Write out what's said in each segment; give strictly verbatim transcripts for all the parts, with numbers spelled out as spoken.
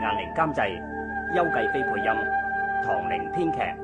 雁翎監製，邱繼飛配音，唐寧編劇。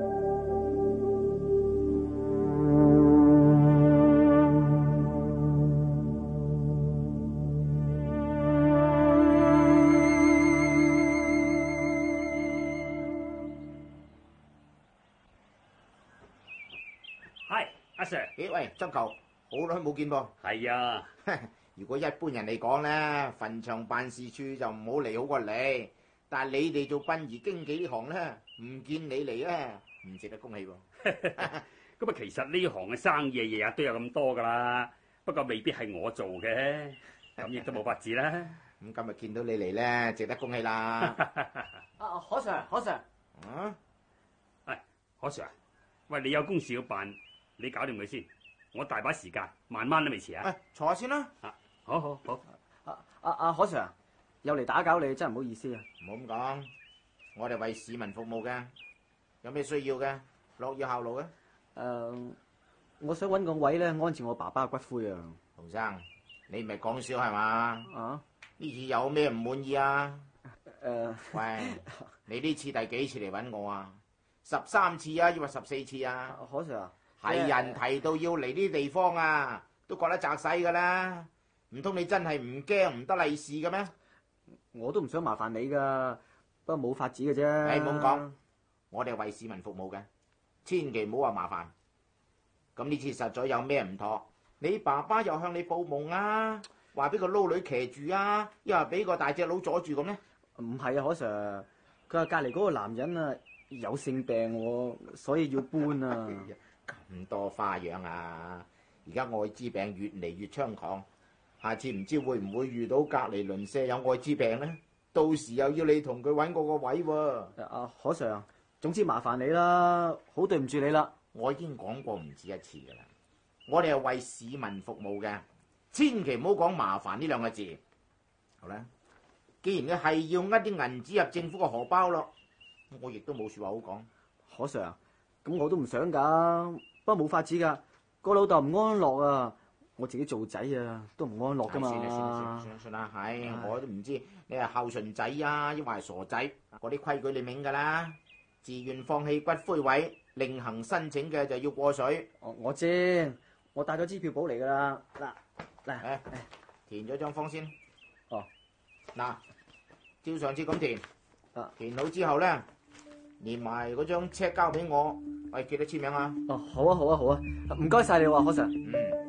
係阿 Sir， 咦喂，曾球，好耐冇見噃。 係啊。 如果一般人嚟講咧，墳場辦事處就唔好嚟好過你。但係你哋做殯儀經紀呢行咧，唔見你嚟咧，唔值得恭喜喎。 咁啊，其實呢行嘅生意日日都有咁多噶啦，不過未必係我做嘅，咁亦都冇法子啦。 咁今日見到你嚟咧，值得恭喜啦。 啊，可 Sir，可 Sir， 啊， 係可 Sir，喂，你有公事要辦，你搞掂佢先，我大把時間，慢慢都未遲啊。 喂，坐下先啦。 啊，好好好。 啊啊啊，可 Sir，又嚟打攪你，真係唔好意思啊。 唔好咁講，我哋為市民服務嘅，有咩需要嘅，樂意效勞嘅。 誒、呃，我想揾個位咧安置我爸爸嘅骨灰啊。 洪生，你唔係講笑係嘛？ 啊？ 呢次有咩唔滿意啊？ 誒、呃， 喂，你呢次第幾次嚟揾我啊？十三次啊，抑或十四次啊？ 可 Sir 啊， 係人提到要嚟呢啲地方啊，都覺得窄細噶啦。唔通你真係唔驚唔得利是嘅咩？ 我都唔想麻煩你噶，不過冇法子嘅啫。 誒，唔好咁講，我哋係為市民服務嘅，千祈唔好話麻煩。咁呢次實在有咩唔妥？你爸爸又向你報夢啊，話俾個撈女騎住啊，又話俾個大隻佬阻住咁咧？ 唔係啊，可 Sir，佢話隔離嗰個男人啊有性病喎，所以要搬啊。 咁多花樣啊！而家愛滋病越嚟越猖狂，下次唔知會唔會遇到隔離鄰舍有愛滋病咧？到時又要你同佢揾個個位喎。 啊，可 Sir，總之麻煩你啦，好對唔住你啦。 我已經講過唔止一次噶啦，我哋係為市民服務嘅，千祈唔好講麻煩呢兩個字。好啦，既然你係要呃啲銀紙入政府個荷包咯，我亦都冇說話好講。 可 Sir，咁我都唔想噶，不過冇法子噶，個老豆唔安樂啊，我自己做仔啊都唔安樂噶嘛。 算啦算啦算啦算啦，係我都唔知你係孝順仔啊，抑或係傻仔，嗰啲規矩你明噶啦。自願放棄骨灰位，另行申請嘅就要過水。 我我知，我帶咗支票簿嚟噶啦。嗱嗱， 誒，填咗張方先。 哦， 嗱，照上次咁填。 啊， 填好之後咧，連埋嗰張 check 交俾我，喂，記得簽名啊。 哦，好啊好啊好啊，唔該晒你喎，可 Sir。 嗯。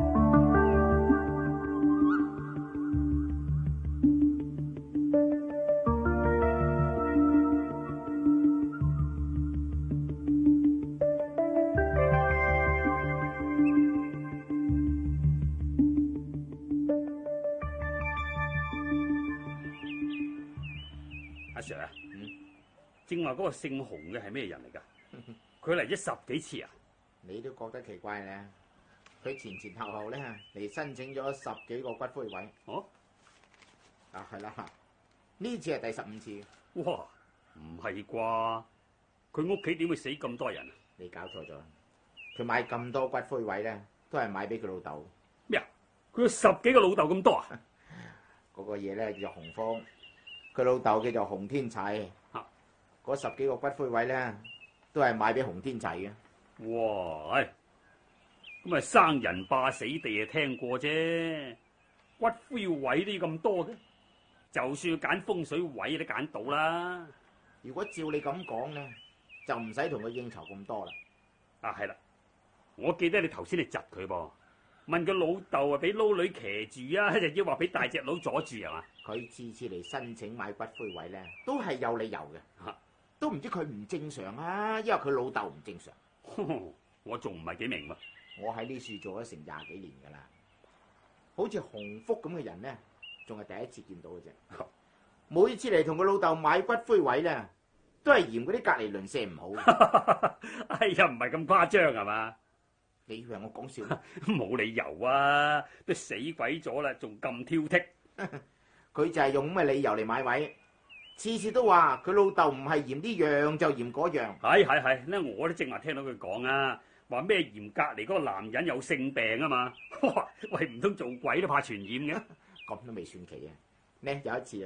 阿 Sir 啊， 嗯， 正話嗰個姓洪嘅係咩人嚟噶？佢嚟咗十幾次啊？ 你都覺得奇怪咧？佢前前後後咧嚟申請咗十幾個骨灰位。 哦， 啊係啦，呢次係第十五次。 哇，唔係啩？佢屋企點會死咁多人啊？ 你搞錯咗，佢買咁多骨灰位咧，都係買俾佢老豆。 咩啊？佢有十幾個老豆咁多啊？ 嗰個嘢咧叫做洪福，佢老豆叫做洪天齊。嗰、啊、十幾個骨灰位咧，都係買俾洪天齊嘅。 哇！咁啊，生人霸死地啊，聽過啫。骨灰位都要咁多嘅，就算要揀風水位都揀到啦。 如果照你咁講咧，就唔使同佢應酬咁多啦。 啊，係啦，我記得你頭先你窒佢噃，問個老豆啊，俾撈女騎住啊，就要話俾大隻佬阻住係嘛？ 佢次次嚟申請買骨灰位咧，都係有理由嘅，啊、都唔知佢唔正常啊，因為佢老豆唔正常。 我仲唔係幾明喎。 我喺呢處做咗成廿幾年噶啦，好似洪福咁嘅人咧，仲係第一次見到嘅啫。每次嚟同佢老豆買骨灰位咧，都係嫌嗰啲隔離鄰舍唔好。 哎呀，唔係咁誇張係嘛？ 你以為我講笑？ 冇理由啊，都死鬼咗啦，仲咁挑剔。 佢就係用咁嘅理由嚟買位，次次都話佢老豆唔係嫌呢樣就嫌嗰樣。 係係係，咧我都正話聽到佢講啊，話咩嫌隔離嗰個男人有性病啊嘛。哇，喂，唔通做鬼都怕傳染嘅？ 咁都未算奇啊！呢有一次啊，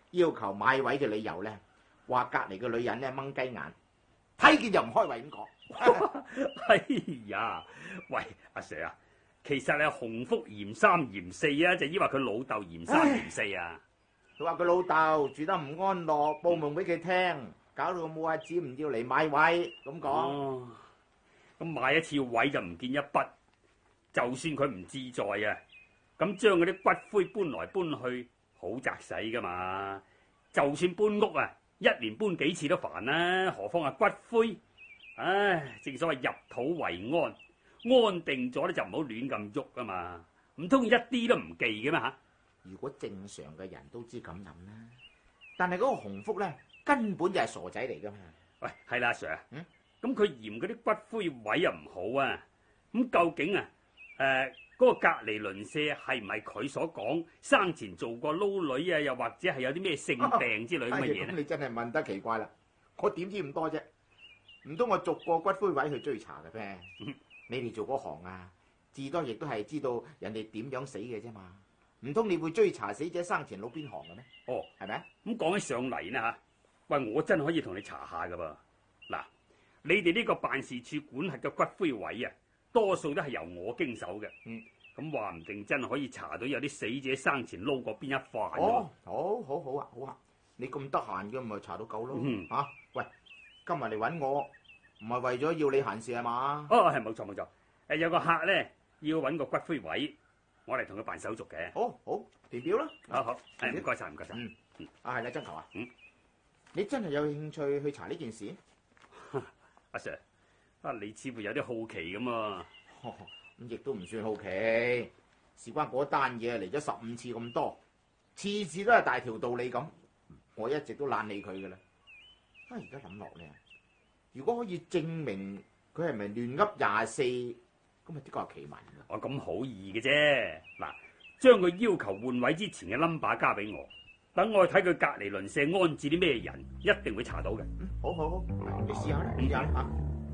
要求買位嘅理由咧，話隔離嘅女人咧掹雞眼，睇見就唔開胃咁講。 哎呀，喂，阿 Sir 啊，其實係洪福嫌三嫌四啊，就以為佢老豆嫌三嫌四啊。 佢話佢老豆住得唔安樂，報夢俾佢聽，搞到冇阿子唔要嚟買位咁講。 哦，咁買一次位就唔見一筆，就算佢唔自在啊，咁將嗰啲骨灰搬來搬去，好窄使噶嘛。就算搬屋啊，一年搬幾次都煩啦，何況係骨灰？唉，正所謂入土為安，安定咗咧就唔好亂咁喐啊嘛。唔通一啲都唔記嘅咩吓？ 如果正常嘅人都知咁諗啦，但係嗰個洪福咧根本就係傻仔嚟噶嘛。 喂，係啦，阿 Sir， 嗯， 咁佢嫌嗰啲骨灰位又唔好啊，咁究竟啊，誒、呃，嗰、嗰個隔離鄰舍係唔係佢所講生前做過撈女啊，又或者係有啲咩性病之類咁嘅嘢咧？ 咁你真係問得奇怪啦，我點知咁多啫？唔通我逐個骨灰位去追查嘅咩？ 嗯、 你哋做嗰行啊，至多亦都係知道人哋點樣死嘅啫嘛。唔通你會追查死者生前攞邊行嘅咩？ 哦， 係咪？ 咁講起上嚟呢吓，喂，我真係可以同你查下噶噃。嗱，你哋呢個辦事處管轄嘅骨灰位啊，多數都係由我經手嘅。 嗯， 咁話唔定真係可以查到有啲死者生前撈過邊一塊。 哦，好好好啊，好啊，你咁得閒嘅咪查到夠咯。 嗯， 吓、啊，喂，今日嚟揾我，唔係為咗要你閒事係嘛？ 哦，係冇錯冇錯。誒，有個客咧要揾個骨灰位。我嚟同佢辦手續嘅。 好好填表啦。 好好，誒唔該晒唔該晒。 嗯嗯，啊係啦，曾球啊， 嗯， 你真係有興趣去查呢件事？ 阿 Sir，啊你似乎有啲好奇咁啊。 咁亦都唔算好奇，事關嗰單嘢嚟咗十五次咁多，次次都係大條道理咁，我一直都懶理佢噶啦。啊，而家諗落咧，如果可以證明佢係咪亂噏廿四？咁啊，的確係奇聞㗎。 哦，咁好易嘅啫。嗱，將佢要求換位之前嘅 number 交俾我，等我去睇佢隔離鄰舍安置啲咩人，一定會查到嘅。 嗯，好好好，你試下啦，試下啦嚇。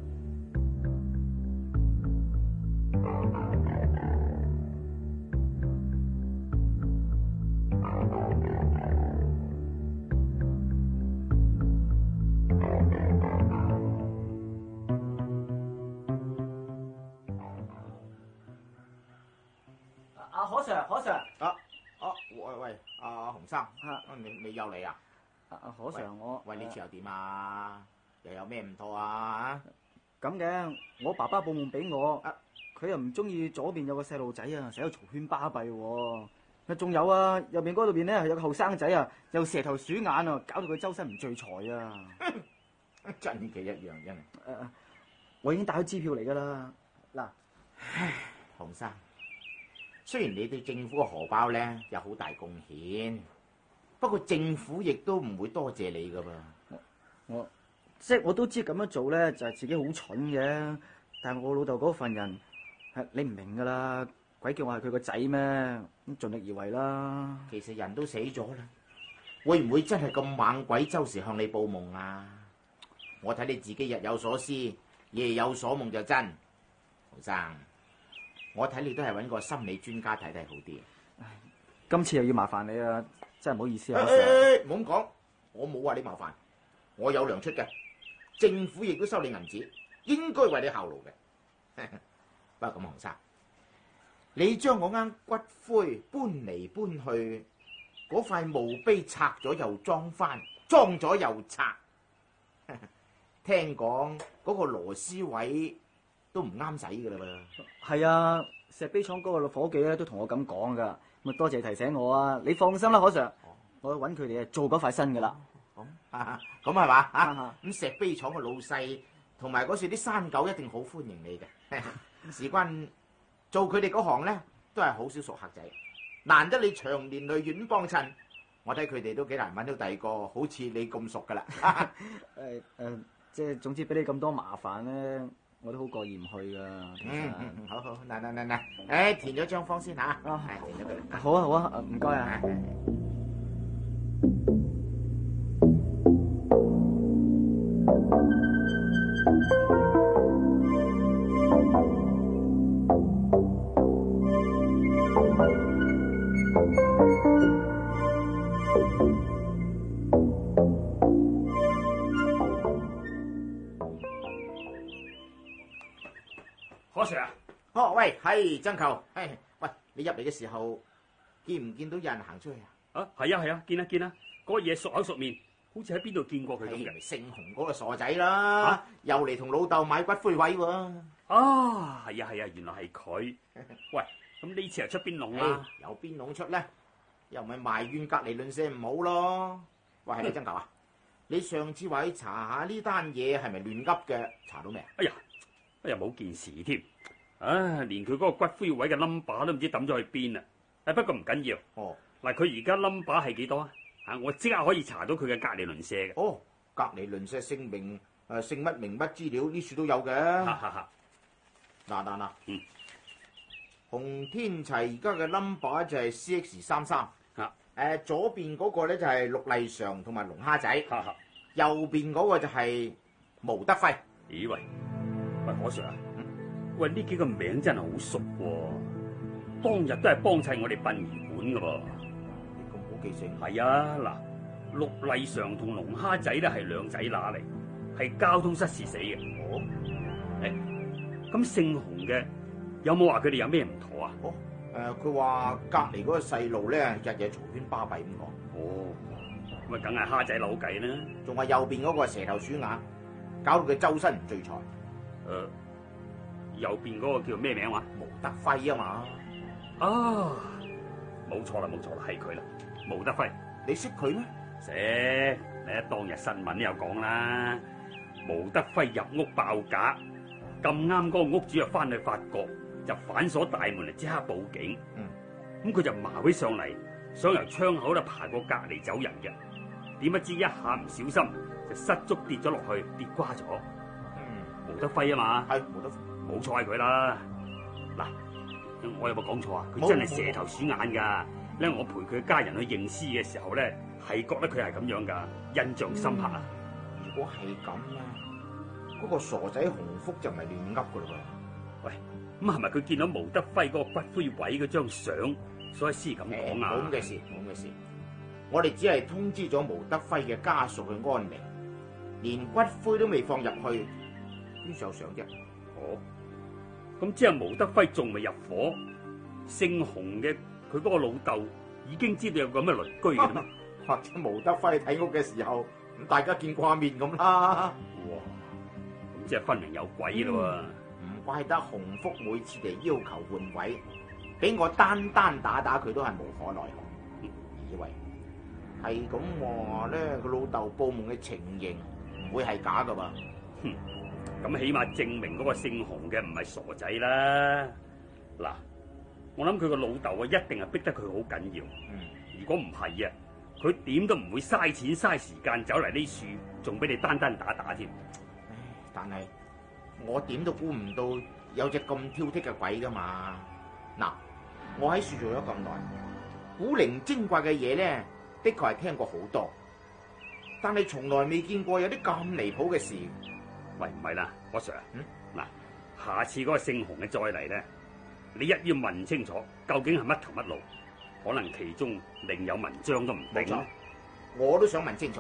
阿何 Sir，何 Sir， 啊啊，喂喂，阿洪生， 啊， 你你又嚟啊？ 阿阿何 Sir，我喂，呢次又點啊？又有咩唔妥啊？ 咁嘅，我爸爸報夢俾我，佢又唔中意左邊有個細路仔啊，成日嘈喧巴閉喎。仲有啊，右邊嗰度邊咧係有個後生仔啊，又蛇頭鼠眼啊，搞到佢周身唔聚財啊！ 真嘅一樣真係。 誒，我已經打咗支票嚟噶啦。嗱， 唉，洪生，雖然你對政府嘅荷包咧有好大貢獻，不過政府亦都唔會多謝你噶噃。 我即係我都知咁樣做咧，就係自己好蠢嘅。但係我老豆嗰份人，係你唔明噶啦，鬼叫我係佢個仔咩？咁盡力而為啦。 其實人都死咗啦，會唔會真係咁猛鬼周時向你報夢啊？我睇你自己日有所思，夜有所夢就真。洪生，我睇你都係揾個心理專家睇睇好啲。 今次又要麻煩你啊，真係唔好意思啊。 誒誒誒，唔好咁講，我冇話你麻煩，我有糧出嘅，政府亦都收你銀紙，應該為你效勞嘅。不過咁，洪生，你將我啱骨灰搬嚟搬去，嗰塊墓碑拆咗又裝翻，裝咗又拆。聽講嗰個螺絲位都唔啱使噶啦噃。 係啊，石碑廠嗰個伙計咧都同我咁講噶，咁啊多謝提醒我啊。你放心啦，何 Sir，我揾佢哋啊做嗰塊新噶啦。 咁咁係嘛嚇？ 啊咁石碑廠嘅老細同埋嗰時啲山狗一定好歡迎你嘅。事關做佢哋嗰行咧，都係好少熟客仔，難得你長年累月咁幫襯，我睇佢哋都幾難揾到第二個好似你咁熟噶啦。 誒誒，即係總之俾你咁多麻煩咧，我都好過意唔去噶。其實嗯嗯，好好，嗱嗱嗱嗱，誒填咗張方先嚇， 啊係填咗佢。 好啊好啊，唔該啊。 喂，係曾球，係喂，你入嚟嘅時候見唔見到有人行出去啊？ 啊，係啊係啊，見啦見啦，嗰個嘢熟口熟面，好似喺邊度見過佢咁嘅。 姓洪嗰個傻仔啦，啊、又嚟同老豆買骨灰位喎。 啊，係啊係啊，原來係佢。喂，咁呢次又出邊籠啦？ 有邊籠出咧？又唔係埋怨隔離鄰舍唔好咯？喂，係你曾球啊？你上次話去查下呢單嘢係咪亂噏嘅，查到未啊？ 哎呀，哎呀冇件事添。啊！連佢嗰個骨灰位嘅 number 都唔知抌咗去邊啊！誒，不過唔緊要。哦，嗱，佢而家 number 係幾多啊？啊，我即刻可以查到佢嘅隔離鄰舍嘅。 哦，隔離鄰舍姓名誒姓乜名乜資料呢處都有嘅。嗱嗱嗱，嗯，洪天齊而家嘅 number 就係 C X 三三。嚇，誒左邊嗰個咧就係陸麗常同埋龍蝦仔。嚇嚇，右邊嗰個就係毛德輝。 咦喂，喂何 Sir 啊？喂，呢幾個名真係好熟喎，當日都係幫襯我哋殯儀館噶噃。 你咁好記性？ 係啊，嗱，陸麗常同龍蝦仔咧係兩仔乸嚟，係交通失事死嘅。哦，誒，咁姓洪嘅有冇話佢哋有咩唔妥啊？ 哦，誒，佢話隔離嗰個細路咧日日嘈喧巴閉咁講。 哦，咁啊，梗係蝦仔扭計啦。 仲話右邊嗰個蛇頭鼠眼，搞到佢周身唔聚財。誒、 呃。右邊嗰個叫咩名話？ 毛德輝啊嘛。 啊，冇錯啦，冇錯啦，係佢啦，毛德輝。 你識佢咩？ 識，你一當日新聞都有講啦。毛德輝入屋爆格，咁啱嗰個屋主又翻去發覺，就反鎖大門嚟即刻報警。嗯，咁佢就麻起上嚟，想由窗口度爬過隔離走人嘅，點不知一下唔小心就失足跌咗落去，跌瓜咗。嗯，毛德輝啊嘛。係毛德輝。冇錯係佢啦，嗱，我有冇講錯啊？佢真係蛇頭鼠眼噶，咧我陪佢家人去認屍嘅時候咧，係覺得佢係咁樣噶，印象深刻啊！ 如果係咁咧，嗰個傻仔洪福就唔係亂噏噶啦噃。 喂，咁係咪佢見到毛德輝嗰個骨灰位嗰張相，所以先咁講啊？ 冇咁嘅事，冇咁嘅事，我哋只係通知咗毛德輝嘅家屬去安寧，連骨灰都未放入去，邊有相啫？ 哦。咁即係毛德輝仲未入伙，姓洪嘅佢嗰個老豆已經知道有咁嘅鄰居嘅咩？ 或者毛德輝睇屋嘅時候，咁大家見過面咁啦。 哇！咁即係分明有鬼咯喎！ 唔怪得洪福每次嚟要求換位，俾我單單打打佢都係無可奈何。以為係咁話咧，佢老豆報夢嘅情形唔會係假噶噃。 哼！咁起碼證明嗰個姓洪嘅唔係傻仔啦。嗱，我諗佢個老豆啊，一定係逼得佢好緊要。嗯，如果唔係啊，佢點都唔會嘥錢嘥時間走嚟呢處，仲俾你單單打打添。 唉，但係我點都估唔到有隻咁挑剔嘅鬼噶嘛。嗱，我喺樹做咗咁耐，古靈精怪嘅嘢咧，的確係聽過好多，但係從來未見過有啲咁離譜嘅事。 喂，唔係啦，我 Sir， 嗯， 嗱，下次嗰個姓洪嘅再嚟咧，你一要問清楚究竟係乜頭乜路，可能其中另有文章都唔定。冇錯， 我都想問清楚。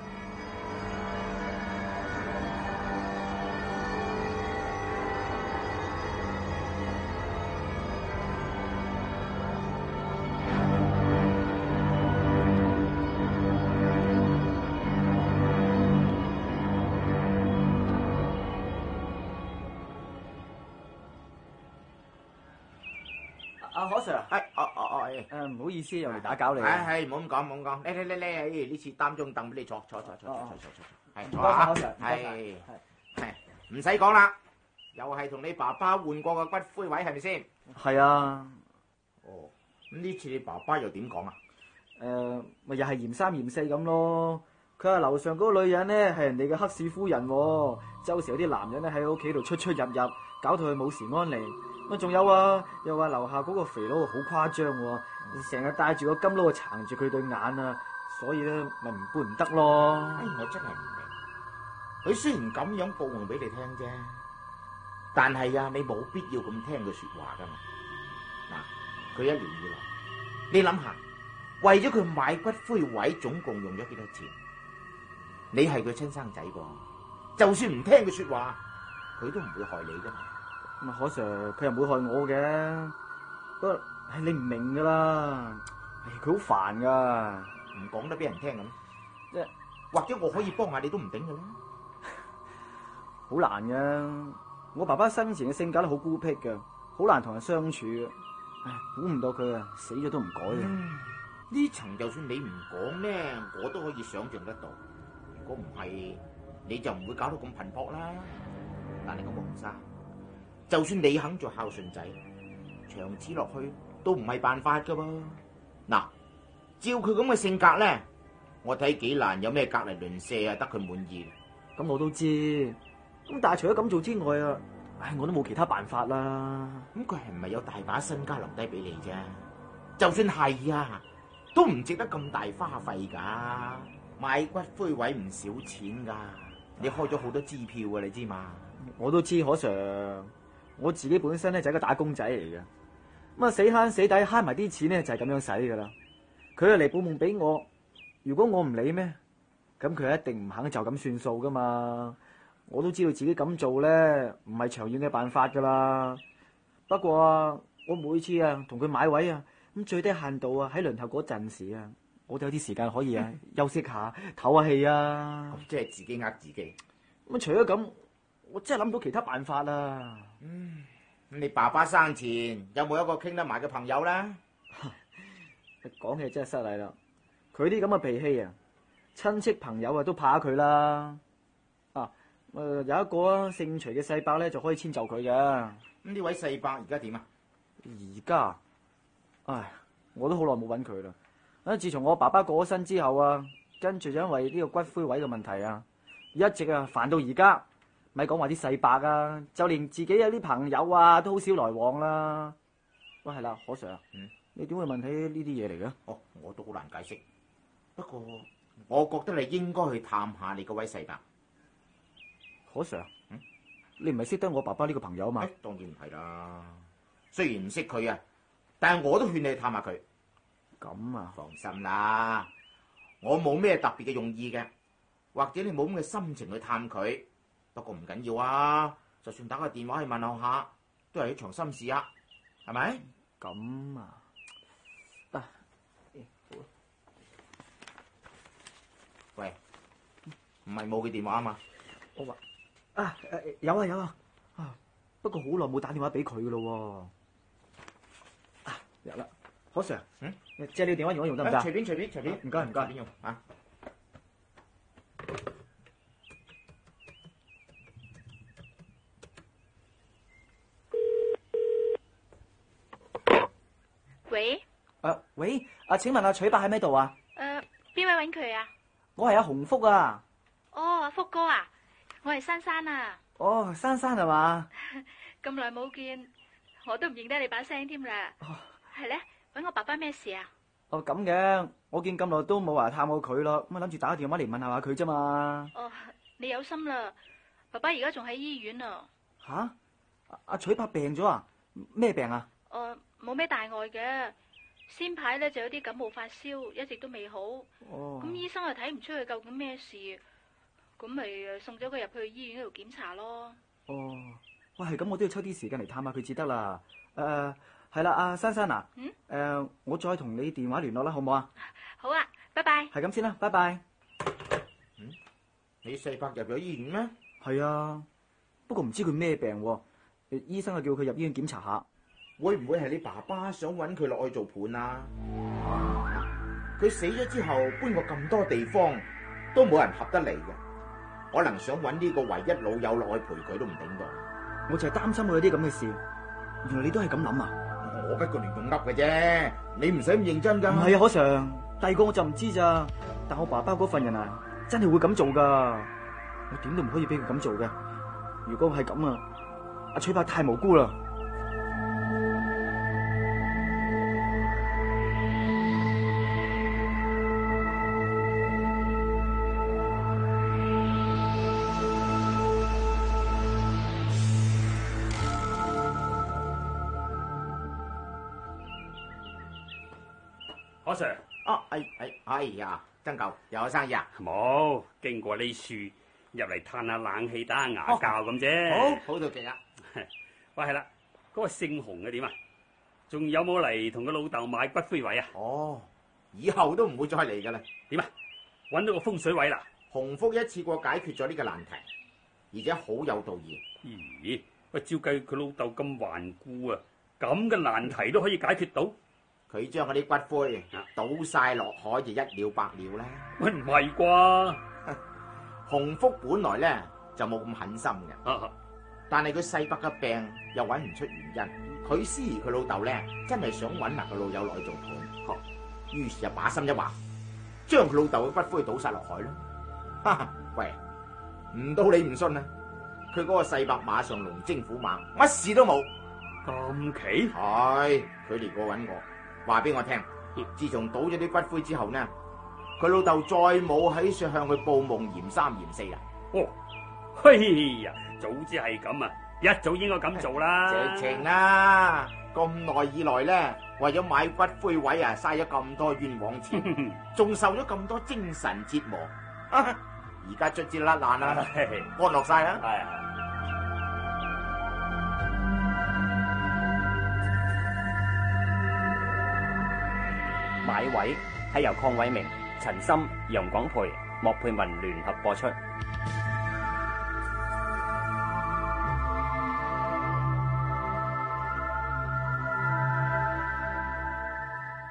阿何 Sir， 係，哦哦哦， 誒唔好意思，又嚟打攪你。 係係，唔好咁講，唔好咁講。嚟嚟嚟嚟，呢次擔張凳俾你坐，坐坐坐坐坐坐坐。係， 多謝何 Sir， 係係，唔使講啦，又係同你爸爸換過個骨灰位，係咪先？ 係啊。 哦，咁呢次你爸爸又點講啊？ 誒，咪又係嫌三嫌四咁咯。佢話樓上嗰個女人咧係人哋嘅黑市夫人，周時有啲男人咧喺屋企度出出入入，搞到佢冇時安寧。咁仲有啊，又話樓下嗰個肥佬好誇張喎，成日戴住個金撈撐住佢對眼啊，所以咧咪唔搬唔得咯。 哎，我真係唔明，佢雖然咁樣報夢俾你聽啫，但係啊，你冇必要咁聽佢說話噶嘛。嗱，佢一年以來，你諗下，為咗佢買骨灰位，總共用咗幾多錢？你係佢親生仔噃，就算唔聽佢說話，佢都唔會害你噶嘛。 咁啊，可 Sir 佢又唔會害我嘅。不過唉，你唔明噶啦，唉，佢好煩噶， 唔講得俾人聽咁。 即係或者我可以幫下你都唔頂嘅啦。 好難噶。我爸爸生前嘅性格都好孤僻嘅，好難同人相處嘅。唉，估唔到佢啊，死咗都唔改嘅。 呢層就算你唔講咧，我都可以想象得到。如果唔係，你就唔會搞到咁頻撲啦。但係個黃生，就算你肯做孝順仔，長此落去都唔係辦法噶噃。嗱，照佢咁嘅性格咧，我睇幾難有咩隔籬鄰舍啊得佢滿意。 咁我都知，咁但係除咗咁做之外啊，唉，我都冇其他辦法啦。 咁佢係唔係有大把身家留低俾你啫？就算係啊，都唔值得咁大花費噶。買骨灰位唔少錢噶，你開咗好多支票啊，你知嘛？ 我都知可 Sir，我自己本身咧就係一個打工仔嚟嘅，咁啊死慳死抵慳埋啲錢咧就係咁樣使噶啦。佢啊嚟報夢俾我，如果我唔理咩，咁佢一定唔肯就咁算數噶嘛。我都知道自己咁做咧唔係長遠嘅辦法噶啦。不過啊，我每次啊同佢買位啊，咁最低限度啊喺輪候嗰陣時啊，我都有啲時間可以啊休息下唞下氣啊。 即係自己呃自己。 咁除咗咁，我真係諗唔到其他辦法啦。 嗯，咁你爸爸生前有冇一個傾得埋嘅朋友咧？ 講起真係失禮啦，佢啲咁嘅脾氣啊，親戚朋友啊都怕佢啦。啊，誒、呃、有一個啊姓徐嘅細伯咧就可以遷就佢嘅。 咁呢位細伯而家點啊？ 而家，唉，我都好耐冇揾佢啦。啊，自從我爸爸過咗身之後啊，跟住就因為呢個骨灰位嘅問題啊，一直啊煩到而家。咪講話啲細伯啊，就連自己有啲朋友啊都好少來往啦。喂，係啦，可 Sir 啊， 嗯， 你點會問起呢啲嘢嚟嘅？ 哦，我都好難解釋。不過我覺得你應該去探下你嗰位細伯。 可 Sir， 嗯， 你唔係識得我爸爸呢個朋友嘛？ 誒，當然唔係啦。雖然唔識佢啊，但係我都勸你去探下佢。 咁啊， 放心啦，我冇咩特別嘅用意嘅，或者你冇咁嘅心情去探佢。不過唔緊要啊，就算打個電話去問候下，都係一場心事啊，係咪？ 咁啊，啊， 喂，唔係冇佢電話啊嘛？ 我話啊，誒有啊有啊，啊不過好耐冇打電話俾佢噶咯喎。啊，有啦，可 Sir， 嗯， 借你電話用一用得唔得？ 隨便隨便隨便， 唔該唔該， 隨便用啊。 喂， 誒喂，啊請問阿取伯喺咩度啊？ 誒邊位揾佢啊？ 我係阿洪福啊。 哦，阿福哥啊，我係珊珊啊。 哦，珊珊係嘛？ 咁耐冇見，我都唔認得你把聲添啦。係咧，揾我爸爸咩事啊？ 哦咁嘅，我見咁耐都冇話探過佢咯，咁啊諗住打個電話嚟問下佢啫嘛。 哦，你有心啦，爸爸而家仲喺醫院啊。 吓？阿取伯病咗啊？咩病啊？ 哦，冇咩大礙嘅，先排咧就有啲感冒發燒，一直都未好。 哦。 咁醫生又睇唔出佢究竟咩事，咁咪送咗佢入去醫院嗰度檢查咯。 哦，喂，係咁，我都要抽啲時間嚟探下佢至得啦。誒、呃，係啦，阿珊珊啊。嗯。誒、呃，我再同你電話聯絡啦，好唔好啊？ 好啊，拜拜。 係咁先啦，拜拜。 嗯，你細伯入咗醫院咩？ 係啊，不過唔知佢咩病喎。誒，醫生啊叫佢入醫院檢查下。 會唔會係你爸爸想揾佢落去做伴啊？佢死咗之後搬過咁多地方，都冇人合得嚟嘅，可能想揾呢個唯一老友落去陪佢都唔頂到。 我就係擔心佢有啲咁嘅事。原來你都係咁諗啊？ 我不過亂咁噏嘅啫，你唔使咁認真噶。 唔係啊，可 Sir，第二個我就唔知咋，但我爸爸嗰份人啊，真係會咁做噶。我點都唔可以俾佢咁做嘅。如果係咁啊，阿取伯太無辜啦。 可 Sir， 啊，哎哎哎呀，曾舊又有生意啊？ 冇，經過呢處入嚟嘆下冷氣，打下牙鉸咁啫。 好，好到極啊！ 喂，係啦，嗰個姓洪嘅點啊？仲有冇嚟同個老豆買骨灰位啊？ 哦，以後都唔會再嚟噶啦。 點啊？搵到個風水位啦？ 洪福一次過解決咗呢個難題，而且好有道義。 咦？喂，照計佢老豆咁頑固啊，咁嘅難題都可以解決到？ 佢將嗰啲骨灰倒晒落海就一了百了啦。 喂，唔係啩？ 洪福本來咧就冇咁狠心嘅， 啊、 但係佢細伯嘅病又揾唔出原因，佢思疑佢老豆咧真係想揾埋佢老友來做伴，於是就把心一橫，將佢老豆嘅骨灰倒晒落海啦。哈哈，喂，唔到你唔信啊！佢嗰個細伯馬上龍精虎猛，乜事都冇。 咁奇？ 係佢嚟過揾我，話俾我聽，自從倒咗啲骨灰之後呢，佢老豆再冇喺處向佢報夢嫌三嫌四啦。 哦，嘿呀，早知係咁啊，一早應該咁做啦。 直情啊，咁耐以來咧，為咗買骨灰位啊，嘥咗咁多冤枉錢，仲受咗咁多精神折磨。而家卒之甩爛啦，安樂晒啦。 買位係由鄺偉明、陳森、楊廣培、莫佩文聯合播出。